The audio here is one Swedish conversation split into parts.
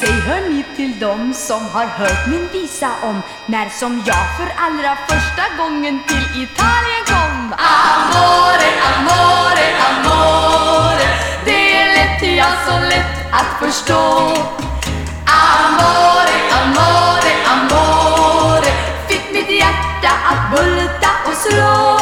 Säg hör ni till dem som har hört min visa om när som jag för allra första gången till Italien kom. Amore, amore, amore, det är lätt, ja så lätt att förstå. Amore, amore, amore, fick mitt hjärta att bulta och slå.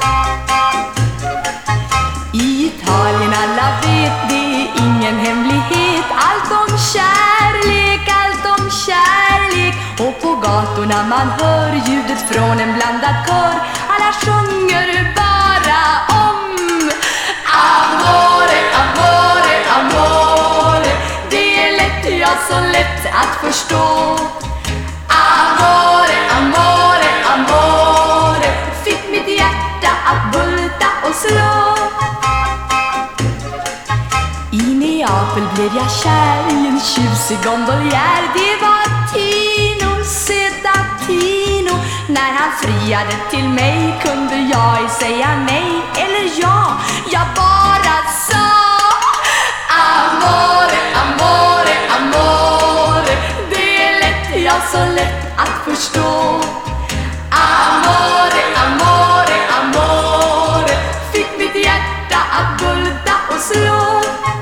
I Italien alla vet, det är ingen hemlighet. Allt om kärlek, allt om kärlek. Och på gatorna man hör ljudet från en blandad kör. Alla sjunger bara om amore, amore, amore, det är lätt, ja så lätt att förstå. Amore, amore, amore, fick mitt hjärta att bulta och slå. I Neapel blev jag kär i en tjusig gondoljär. Det var Tino, söta Tino. När han friade till mig kunde jag ej säga nej eller ja. Jag bara sa amore, amore, amore, det är lätt, ja så lätt att förstå. Amore, amore, amore, fick mitt hjärta att bulta och slå.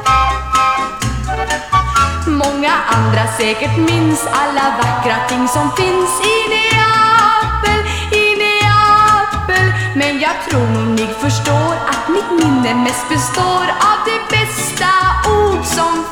Många andra säkert minns alla vackra ting som finns i Neapel, i Neapel. Men jag tror nog ni förstår att mitt minne mest består av de bästa ord som